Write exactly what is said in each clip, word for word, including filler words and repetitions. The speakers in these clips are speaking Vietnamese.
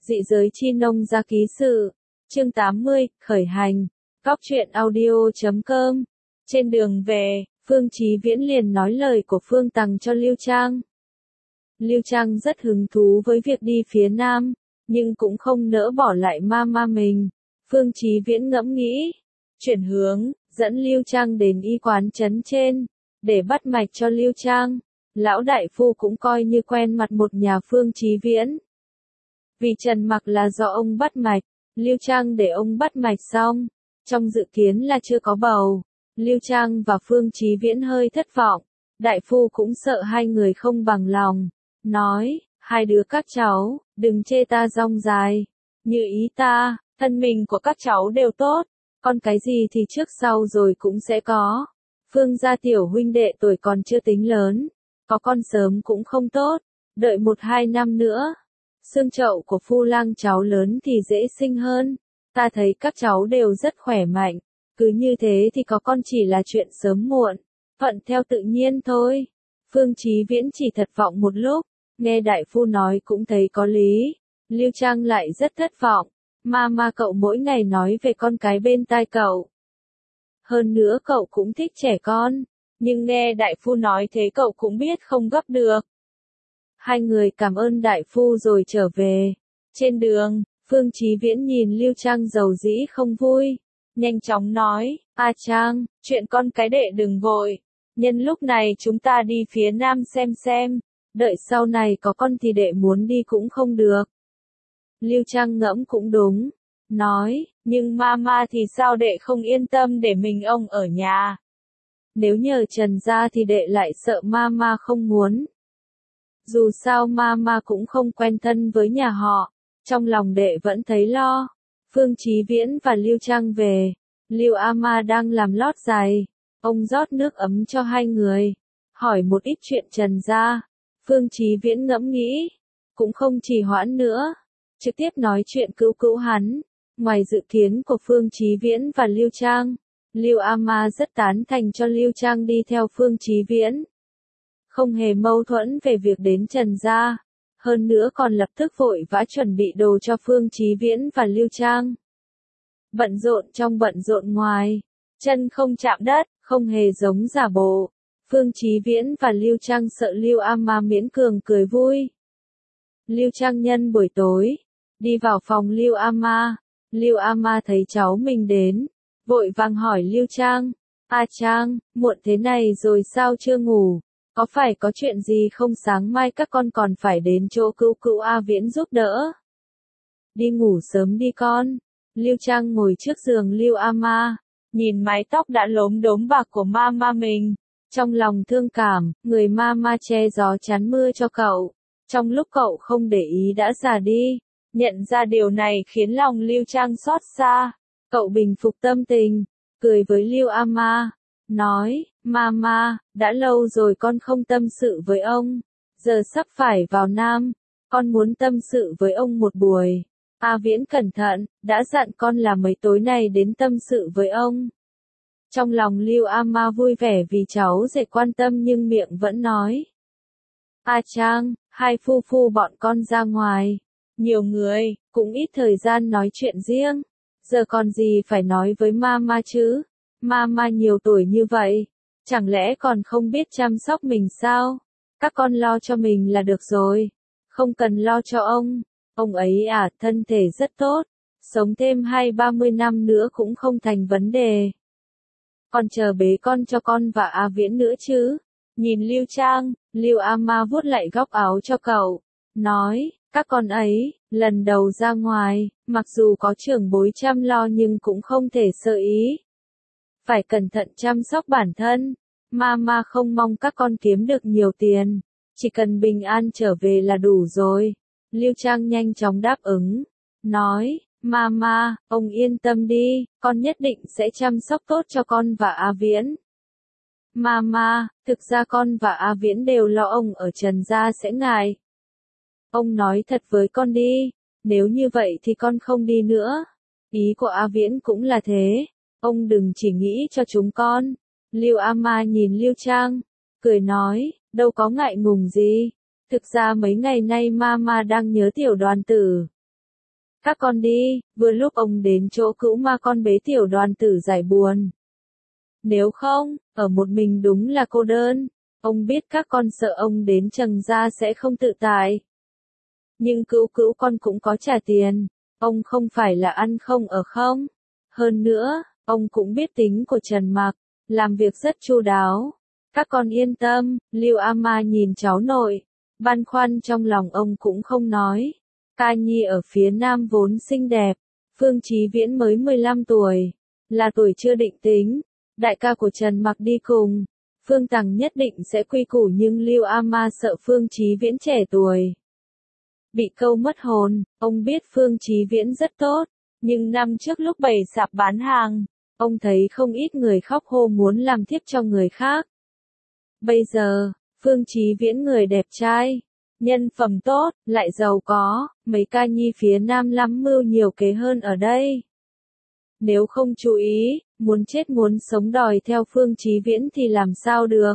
Dị giới chi nông gia ký sự. Chương tám mươi, khởi hành. Góc truyện audio chấm com. Trên đường về, Phương Chí Viễn liền nói lời của Phương Tằng cho Lưu Trang. Lưu Trang rất hứng thú với việc đi phía Nam, nhưng cũng không nỡ bỏ lại mama mình. Phương Chí Viễn ngẫm nghĩ, chuyển hướng, dẫn Lưu Trang đến y quán trấn trên, để bắt mạch cho Lưu Trang. Lão đại phu cũng coi như quen mặt một nhà Phương Chí Viễn. Vì trần mặc là do ông bắt mạch, Lưu Trang để ông bắt mạch xong, trong dự kiến là chưa có bầu. Lưu Trang và Phương Chí Viễn hơi thất vọng, đại phu cũng sợ hai người không bằng lòng, nói, hai đứa các cháu, đừng chê ta rong dài, như ý ta, thân mình của các cháu đều tốt, còn cái gì thì trước sau rồi cũng sẽ có. Phương gia tiểu huynh đệ tuổi còn chưa tính lớn, có con sớm cũng không tốt, đợi một hai năm nữa. Xương chậu của phu lang cháu lớn thì dễ sinh hơn, ta thấy các cháu đều rất khỏe mạnh, cứ như thế thì có con chỉ là chuyện sớm muộn, thuận theo tự nhiên thôi. Phương Chí Viễn chỉ thất vọng một lúc, nghe đại phu nói cũng thấy có lý. Lưu Trang lại rất thất vọng, mama cậu mỗi ngày nói về con cái bên tai cậu. Hơn nữa cậu cũng thích trẻ con, nhưng nghe đại phu nói thế cậu cũng biết không gấp được. Hai người cảm ơn đại phu rồi trở về. Trên đường, Phương Chí Viễn nhìn Lưu Trang giàu dĩ không vui, nhanh chóng nói, A Trang, chuyện con cái đệ đừng vội, nhân lúc này chúng ta đi phía Nam xem xem, đợi sau này có con thì đệ muốn đi cũng không được. Lưu Trang ngẫm cũng đúng, nói, nhưng mama thì sao đệ không yên tâm để mình ông ở nhà. Nếu nhờ Trần gia thì đệ lại sợ mama không muốn. Dù sao mama cũng không quen thân với nhà họ, trong lòng đệ vẫn thấy lo. Phương Chí Viễn và Lưu Trang về, Lưu Ama đang làm lót giày, ông rót nước ấm cho hai người, hỏi một ít chuyện Trần gia. Phương Chí Viễn ngẫm nghĩ, cũng không trì hoãn nữa, trực tiếp nói chuyện cứu cứu hắn. Ngoài dự kiến của Phương Chí Viễn và Lưu Trang, Lưu Ama rất tán thành cho Lưu Trang đi theo Phương Chí Viễn. Không hề mâu thuẫn về việc đến Trần gia, hơn nữa còn lập tức vội vã chuẩn bị đồ cho Phương Chí Viễn và Lưu Trang. Bận rộn trong bận rộn ngoài, chân không chạm đất, không hề giống giả bộ. Phương Chí Viễn và Lưu Trang sợ Lưu Ama miễn cường cười vui. Lưu Trang nhân buổi tối, đi vào phòng Lưu Ama, Lưu Ama thấy cháu mình đến, vội vàng hỏi Lưu Trang, A Trang, muộn thế này rồi sao chưa ngủ? Có phải có chuyện gì không, sáng mai các con còn phải đến chỗ cữu cữu A Viễn giúp đỡ? Đi ngủ sớm đi con. Lưu Trang ngồi trước giường Lưu Ama, nhìn mái tóc đã lốm đốm bạc của mama mình, trong lòng thương cảm, người mama che gió chắn mưa cho cậu, trong lúc cậu không để ý đã già đi. Nhận ra điều này khiến lòng Lưu Trang xót xa, cậu bình phục tâm tình, cười với Lưu Ama, nói, Mama, đã lâu rồi con không tâm sự với ông, giờ sắp phải vào Nam, con muốn tâm sự với ông một buổi. A Viễn cẩn thận, đã dặn con là mấy tối này đến tâm sự với ông. Trong lòng Lưu Ama vui vẻ vì cháu dễ quan tâm nhưng miệng vẫn nói. A Trang, hai phu phu bọn con ra ngoài, nhiều người, cũng ít thời gian nói chuyện riêng, giờ còn gì phải nói với Mama chứ, Mama nhiều tuổi như vậy, chẳng lẽ còn không biết chăm sóc mình sao, các con lo cho mình là được rồi, không cần lo cho ông, ông ấy à, thân thể rất tốt, sống thêm hai ba mươi năm nữa cũng không thành vấn đề. Còn chờ bế con cho con và A Viễn nữa chứ. Nhìn Lưu Trang, Lưu Ama vuốt lại góc áo cho cậu, nói, các con ấy, lần đầu ra ngoài, mặc dù có trưởng bối chăm lo nhưng cũng không thể sơ ý. Phải cẩn thận chăm sóc bản thân, Mama không mong các con kiếm được nhiều tiền, chỉ cần bình an trở về là đủ rồi. Lưu Trang nhanh chóng đáp ứng, nói, Mama, ông yên tâm đi, con nhất định sẽ chăm sóc tốt cho con và A Viễn. Mama, thực ra con và A Viễn đều lo ông ở Trần gia sẽ ngại. Ông nói thật với con đi, nếu như vậy thì con không đi nữa. Ý của A Viễn cũng là thế, ông đừng chỉ nghĩ cho chúng con. Lưu Ama nhìn Lưu Trang, cười nói, đâu có ngại ngùng gì. Thực ra mấy ngày nay Mama đang nhớ tiểu đoàn tử. Các con đi, vừa lúc ông đến chỗ cữu ma con bế tiểu đoàn tử giải buồn. Nếu không, ở một mình đúng là cô đơn, ông biết các con sợ ông đến Trần gia sẽ không tự tại. Nhưng cữu cữu con cũng có trả tiền, ông không phải là ăn không ở không. Hơn nữa, ông cũng biết tính của Trần Mặc, làm việc rất chu đáo. Các con yên tâm, Lưu A Ma nhìn cháu nội, băn khoăn trong lòng ông cũng không nói. Ca Nhi ở phía nam vốn xinh đẹp, Phương Chí Viễn mới mười lăm tuổi, là tuổi chưa định tính, đại ca của Trần Mặc đi cùng, Phương Tằng nhất định sẽ quy củ nhưng Lưu A Ma sợ Phương Chí Viễn trẻ tuổi. Bị câu mất hồn, ông biết Phương Chí Viễn rất tốt, nhưng năm trước lúc bày sạp bán hàng, ông thấy không ít người khóc hô muốn làm thiếp cho người khác. Bây giờ, Phương Chí Viễn người đẹp trai, nhân phẩm tốt, lại giàu có, mấy ca nhi phía nam lắm mưu nhiều kế hơn ở đây. Nếu không chú ý, muốn chết muốn sống đòi theo Phương Chí Viễn thì làm sao được.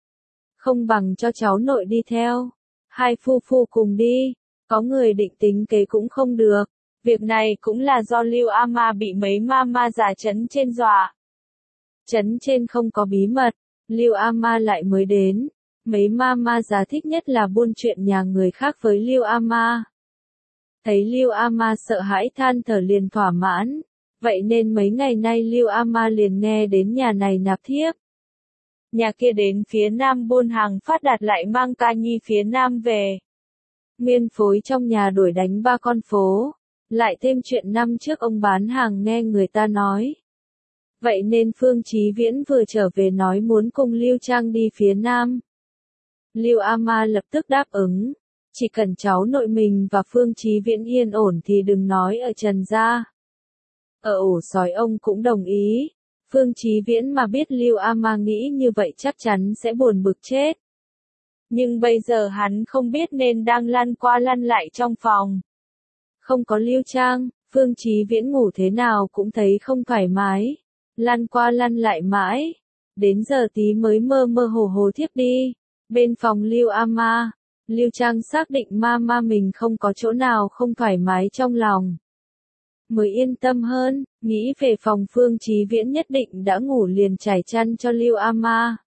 Không bằng cho cháu nội đi theo. Hai phu phu cùng đi, có người định tính kế cũng không được. Việc này cũng là do Lưu A Ma bị mấy ma ma giả trấn trên dọa. Trấn trên không có bí mật, Lưu A Ma lại mới đến. Mấy ma ma già thích nhất là buôn chuyện nhà người khác với Lưu A Ma. Thấy Lưu A Ma sợ hãi than thở liền thỏa mãn. Vậy nên mấy ngày nay Lưu A Ma liền nghe đến nhà này nạp thiếp. Nhà kia đến phía nam buôn hàng phát đạt lại mang ca nhi phía nam về. Nguyên phối trong nhà đuổi đánh ba con phố. Lại thêm chuyện năm trước ông bán hàng nghe người ta nói. Vậy nên Phương Chí Viễn vừa trở về nói muốn cùng Lưu Trang đi phía nam. Lưu A Ma lập tức đáp ứng, chỉ cần cháu nội mình và Phương Chí Viễn yên ổn thì đừng nói ở Trần gia. Ở ổ sói ông cũng đồng ý, Phương Chí Viễn mà biết Lưu A Ma nghĩ như vậy chắc chắn sẽ buồn bực chết. Nhưng bây giờ hắn không biết nên đang lăn qua lăn lại trong phòng. Không có Lưu Trang, Phương Chí Viễn ngủ thế nào cũng thấy không thoải mái, lăn qua lăn lại mãi, đến giờ tí mới mơ mơ hồ hồ thiếp đi. Bên phòng Lưu A Ma, Lưu Trang xác định ma ma mình không có chỗ nào không thoải mái trong lòng. Mới yên tâm hơn, nghĩ về phòng Phương Chí Viễn nhất định đã ngủ liền trải chăn cho Lưu A Ma.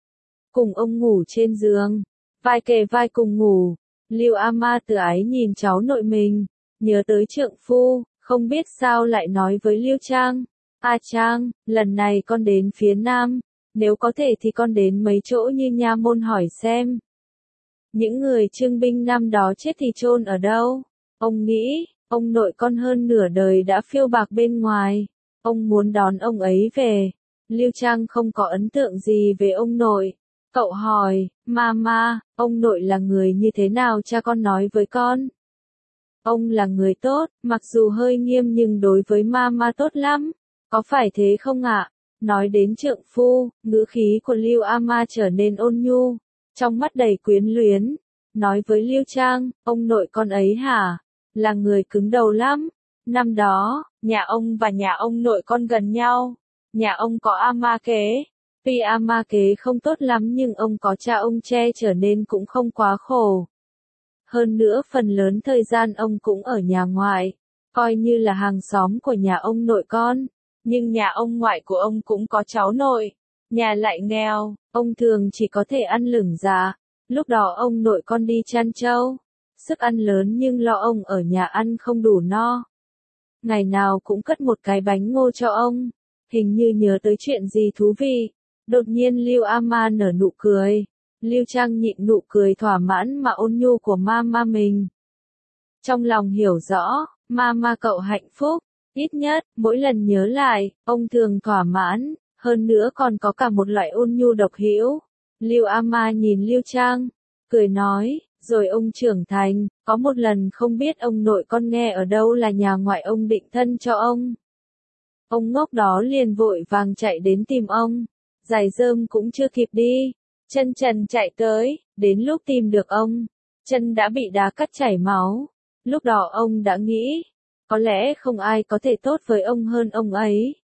Cùng ông ngủ trên giường, vai kề vai cùng ngủ, Lưu A Ma tự ái nhìn cháu nội mình, nhớ tới trượng phu, không biết sao lại nói với Lưu Trang. A Trang, lần này con đến phía Nam. Nếu có thể thì con đến mấy chỗ như nha môn hỏi xem. Những người trưng binh năm đó chết thì chôn ở đâu? Ông nghĩ, ông nội con hơn nửa đời đã phiêu bạc bên ngoài. Ông muốn đón ông ấy về. Lưu Trang không có ấn tượng gì về ông nội. Cậu hỏi, Mama, ông nội là người như thế nào cha con nói với con? Ông là người tốt, mặc dù hơi nghiêm nhưng đối với Mama tốt lắm. Có phải thế không ạ? Nói đến trượng phu, ngữ khí của Lưu A Ma trở nên ôn nhu, trong mắt đầy quyến luyến. Nói với Lưu Trang, ông nội con ấy hả? Là người cứng đầu lắm. Năm đó, nhà ông và nhà ông nội con gần nhau. Nhà ông có A Ma kế. Tuy A Ma kế không tốt lắm nhưng ông có cha ông che chở nên cũng không quá khổ. Hơn nữa phần lớn thời gian ông cũng ở nhà ngoại, coi như là hàng xóm của nhà ông nội con. Nhưng nhà ông ngoại của ông cũng có cháu nội, nhà lại nghèo, ông thường chỉ có thể ăn lửng già. Lúc đó ông nội con đi chăn trâu, sức ăn lớn nhưng lo ông ở nhà ăn không đủ no. Ngày nào cũng cất một cái bánh ngô cho ông, hình như nhớ tới chuyện gì thú vị. Đột nhiên Lưu A Ma nở nụ cười, Lưu Trang nhịn nụ cười thỏa mãn mà ôn nhu của mama mình. Trong lòng hiểu rõ, mama cậu hạnh phúc. Ít nhất, mỗi lần nhớ lại, ông thường thỏa mãn, hơn nữa còn có cả một loại ôn nhu độc hữu. Lưu A Ma nhìn Lưu Trang, cười nói, rồi ông trưởng thành, có một lần không biết ông nội con nghe ở đâu là nhà ngoại ông định thân cho ông. Ông ngốc đó liền vội vàng chạy đến tìm ông, giày rơm cũng chưa kịp đi, chân trần chạy tới, đến lúc tìm được ông, chân đã bị đá cắt chảy máu. Lúc đó ông đã nghĩ, có lẽ không ai có thể tốt với ông hơn ông ấy.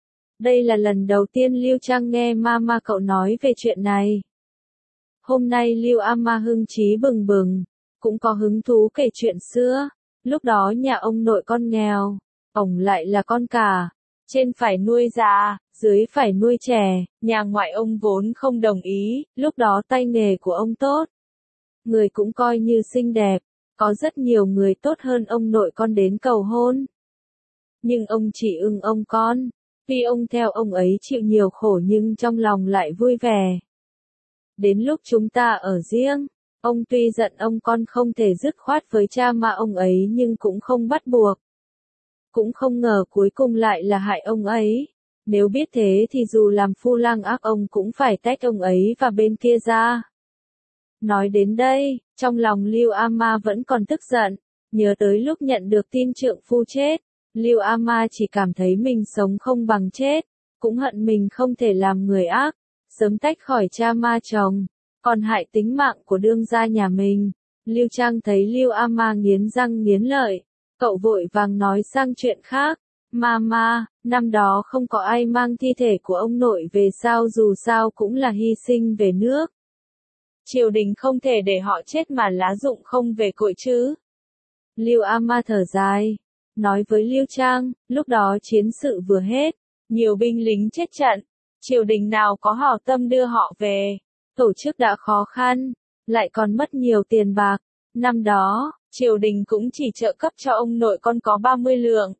Đây là lần đầu tiên Lưu Trang nghe mama cậu nói về chuyện này. Hôm nay Lưu A Ma hưng trí bừng bừng, cũng có hứng thú kể chuyện xưa. Lúc đó nhà ông nội con nghèo, ổng lại là con cả, trên phải nuôi già, dưới phải nuôi trẻ, nhà ngoại ông vốn không đồng ý, lúc đó tay nghề của ông tốt. Người cũng coi như xinh đẹp, có rất nhiều người tốt hơn ông nội con đến cầu hôn. Nhưng ông chỉ ưng ông con, tuy ông theo ông ấy chịu nhiều khổ nhưng trong lòng lại vui vẻ. Đến lúc chúng ta ở riêng, ông tuy giận ông con không thể dứt khoát với cha mà ông ấy nhưng cũng không bắt buộc. Cũng không ngờ cuối cùng lại là hại ông ấy. Nếu biết thế thì dù làm phu lang ác ông cũng phải tách ông ấy và bên kia ra. Nói đến đây, trong lòng Lưu A Ma vẫn còn tức giận, nhớ tới lúc nhận được tin trượng phu chết, Lưu A Ma chỉ cảm thấy mình sống không bằng chết, cũng hận mình không thể làm người ác, sớm tách khỏi cha ma chồng, còn hại tính mạng của đương gia nhà mình. Lưu Trang thấy Lưu A Ma nghiến răng nghiến lợi, cậu vội vàng nói sang chuyện khác. Mama, năm đó không có ai mang thi thể của ông nội về sao, dù sao cũng là hy sinh về nước. Triều đình không thể để họ chết mà lá rụng không về cội chứ. Lưu A Ma thở dài, nói với Lưu Trang, lúc đó chiến sự vừa hết, nhiều binh lính chết trận, triều đình nào có hảo tâm đưa họ về, tổ chức đã khó khăn, lại còn mất nhiều tiền bạc. Năm đó, triều đình cũng chỉ trợ cấp cho ông nội con có ba mươi lượng.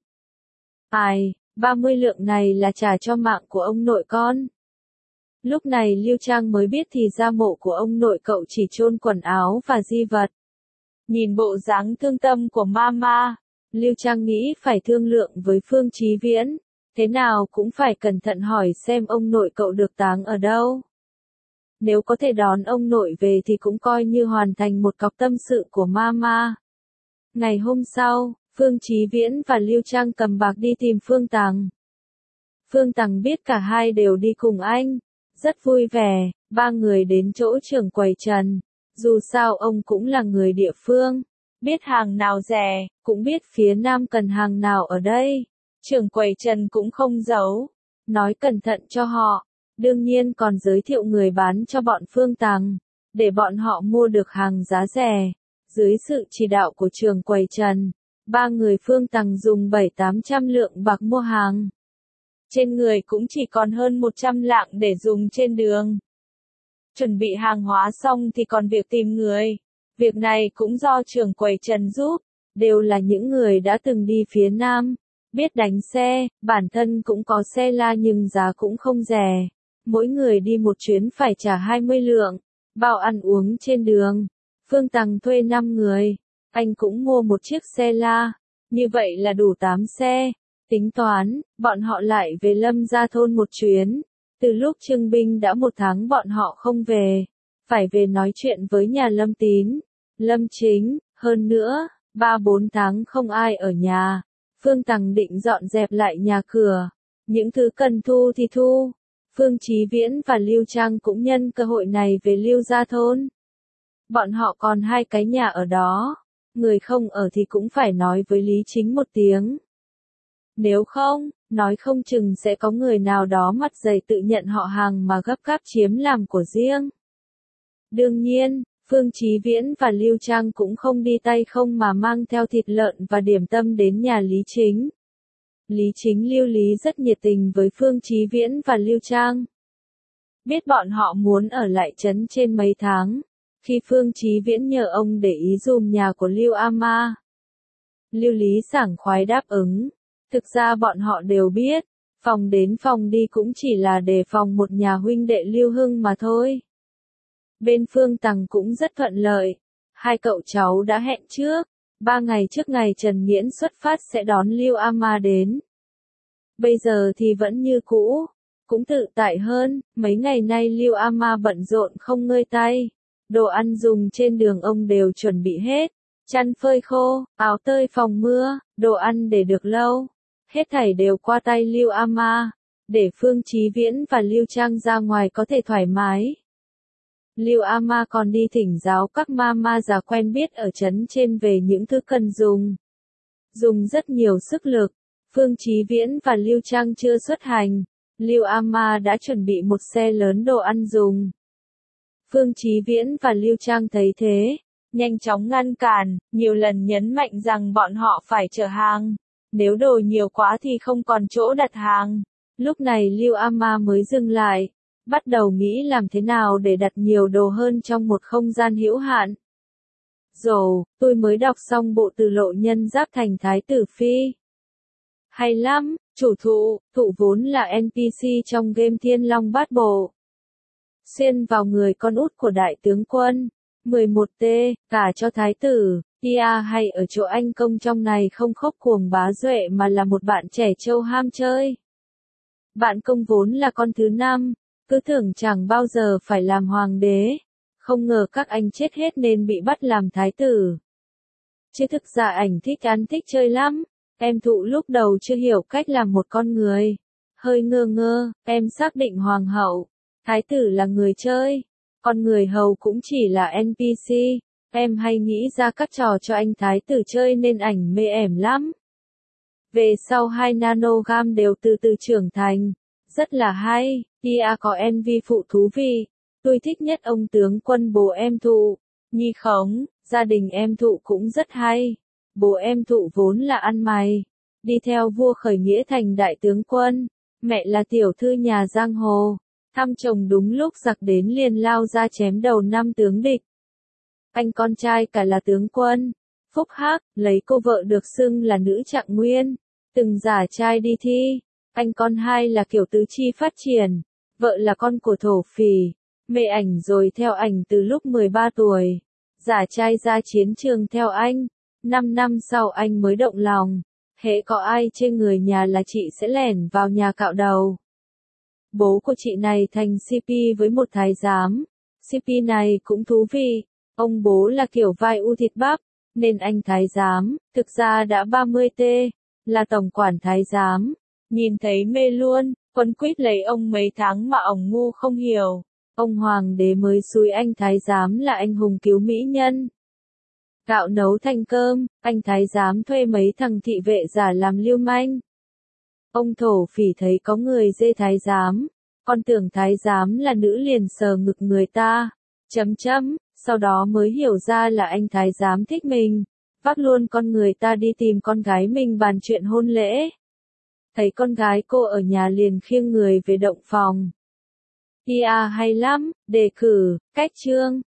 Ai, ba mươi lượng này là trả cho mạng của ông nội con. Lúc này Lưu Trang mới biết thì ra mộ của ông nội cậu chỉ chôn quần áo và di vật. Nhìn bộ dáng thương tâm của Mama, Lưu Trang nghĩ phải thương lượng với Phương Chí Viễn, thế nào cũng phải cẩn thận hỏi xem ông nội cậu được táng ở đâu. Nếu có thể đón ông nội về thì cũng coi như hoàn thành một cọc tâm sự của Mama. Ngày hôm sau, Phương Chí Viễn và Lưu Trang cầm bạc đi tìm Phương Tằng. Phương Tằng biết cả hai đều đi cùng anh, rất vui vẻ, ba người đến chỗ trưởng quầy Trần. Dù sao ông cũng là người địa phương, biết hàng nào rẻ, cũng biết phía Nam cần hàng nào ở đây. Trưởng quầy Trần cũng không giấu, nói cẩn thận cho họ, đương nhiên còn giới thiệu người bán cho bọn Phương Tằng, để bọn họ mua được hàng giá rẻ. Dưới sự chỉ đạo của trưởng quầy Trần, ba người Phương Tằng dùng bảy tám trăm lượng bạc mua hàng. Trên người cũng chỉ còn hơn một trăm lạng để dùng trên đường. Chuẩn bị hàng hóa xong thì còn việc tìm người. Việc này cũng do trưởng quầy Trần giúp, đều là những người đã từng đi phía Nam, biết đánh xe, bản thân cũng có xe la nhưng giá cũng không rẻ. Mỗi người đi một chuyến phải trả hai mươi lượng, bao ăn uống trên đường. Phương Tằng thuê năm người, anh cũng mua một chiếc xe la, như vậy là đủ tám xe. Tính toán, bọn họ lại về Lâm Gia thôn một chuyến. Từ lúc trưng binh đã một tháng bọn họ không về, phải về nói chuyện với nhà Lâm Tín, Lâm Chính, hơn nữa, ba bốn tháng không ai ở nhà. Phương Tằng định dọn dẹp lại nhà cửa, những thứ cần thu thì thu. Phương Chí Viễn và Lưu Trang cũng nhân cơ hội này về Lưu Gia thôn. Bọn họ còn hai cái nhà ở đó, người không ở thì cũng phải nói với Lý Chính một tiếng. Nếu không, nói không chừng sẽ có người nào đó mặt dày tự nhận họ hàng mà gấp gáp chiếm làm của riêng. Đương nhiên, Phương Chí Viễn và Lưu Trang cũng không đi tay không mà mang theo thịt lợn và điểm tâm đến nhà Lý Chính. Lý Chính Lưu Lý rất nhiệt tình với Phương Chí Viễn và Lưu Trang. Biết bọn họ muốn ở lại trấn trên mấy tháng, khi Phương Chí Viễn nhờ ông để ý dùm nhà của Lưu A Ma. Lưu Lý sảng khoái đáp ứng. Thực ra bọn họ đều biết, phòng đến phòng đi cũng chỉ là để phòng một nhà huynh đệ Lưu Hưng mà thôi. Bên Phương Tằng cũng rất thuận lợi, hai cậu cháu đã hẹn trước, ba ngày trước ngày Trần Nghiễn xuất phát sẽ đón Lưu A Ma đến. Bây giờ thì vẫn như cũ, cũng tự tại hơn, mấy ngày nay Lưu A Ma bận rộn không ngơi tay, đồ ăn dùng trên đường ông đều chuẩn bị hết, chăn phơi khô, áo tơi phòng mưa, đồ ăn để được lâu. Hết thảy đều qua tay Lưu A Ma, để Phương Chí Viễn và Lưu Trang ra ngoài có thể thoải mái. Lưu A Ma còn đi thỉnh giáo các ma ma già quen biết ở trấn trên về những thứ cần dùng. Dùng rất nhiều sức lực, Phương Chí Viễn và Lưu Trang chưa xuất hành, Lưu A Ma đã chuẩn bị một xe lớn đồ ăn dùng. Phương Chí Viễn và Lưu Trang thấy thế, nhanh chóng ngăn cản, nhiều lần nhấn mạnh rằng bọn họ phải chở hàng. Nếu đồ nhiều quá thì không còn chỗ đặt hàng. Lúc này Lưu Ama mới dừng lại, bắt đầu nghĩ làm thế nào để đặt nhiều đồ hơn trong một không gian hữu hạn. Rồi, tôi mới đọc xong bộ từ lộ nhân giáp thành Thái tử Phi. Hay lắm, chủ thụ, thụ vốn là en pê xê trong game Thiên Long Bát Bộ. Xuyên vào người con út của đại tướng quân. mười một T, cả cho thái tử, Tia hay ở chỗ anh công trong này không khóc cuồng bá duệ mà là một bạn trẻ trâu ham chơi. Bạn công vốn là con thứ năm, cứ tưởng chẳng bao giờ phải làm hoàng đế. Không ngờ các anh chết hết nên bị bắt làm thái tử. Chứ thực ra ảnh thích ăn thích chơi lắm. Em thụ lúc đầu chưa hiểu cách làm một con người. Hơi ngơ ngơ, em xác định hoàng hậu, thái tử là người chơi. Con người hầu cũng chỉ là en pê xê. Em hay nghĩ ra các trò cho anh thái tử chơi nên ảnh mê ẻm lắm. Về sau hai nanogam đều từ từ trưởng thành. Rất là hay, Tia có em vi phụ thú vị. Tôi thích nhất ông tướng quân bố em thụ. Nhi khống, gia đình em thụ cũng rất hay. Bố em thụ vốn là ăn mày. Đi theo vua khởi nghĩa thành đại tướng quân. Mẹ là tiểu thư nhà giang hồ. Thăm chồng đúng lúc giặc đến liền lao ra chém đầu năm tướng địch. Anh con trai cả là tướng quân. Phúc Hắc, lấy cô vợ được xưng là nữ Trạng Nguyên. Từng giả trai đi thi. Anh con hai là kiểu tứ chi phát triển. Vợ là con của thổ phỉ. Mê ảnh rồi theo ảnh từ lúc mười ba tuổi. Giả trai ra chiến trường theo anh. Năm năm sau anh mới động lòng. Hễ có ai chê người nhà là chị sẽ lẻn vào nhà cạo đầu. Bố của chị này thành xê pê với một thái giám. xê pê này cũng thú vị. Ông bố là kiểu vai u thịt bắp. Nên anh thái giám, thực ra đã ba mươi T. Là tổng quản thái giám. Nhìn thấy mê luôn. Quấn quýt lấy ông mấy tháng mà ổng ngu không hiểu. Ông hoàng đế mới xúi anh thái giám là anh hùng cứu mỹ nhân. Gạo nấu thành cơm, anh thái giám thuê mấy thằng thị vệ giả làm lưu manh. Ông thổ phỉ thấy có người dê thái giám, con tưởng thái giám là nữ liền sờ ngực người ta, chấm chấm, sau đó mới hiểu ra là anh thái giám thích mình, vác luôn con người ta đi tìm con gái mình bàn chuyện hôn lễ. Thấy con gái cô ở nhà liền khiêng người về động phòng. Tia hay lắm, đề cử, cách chương.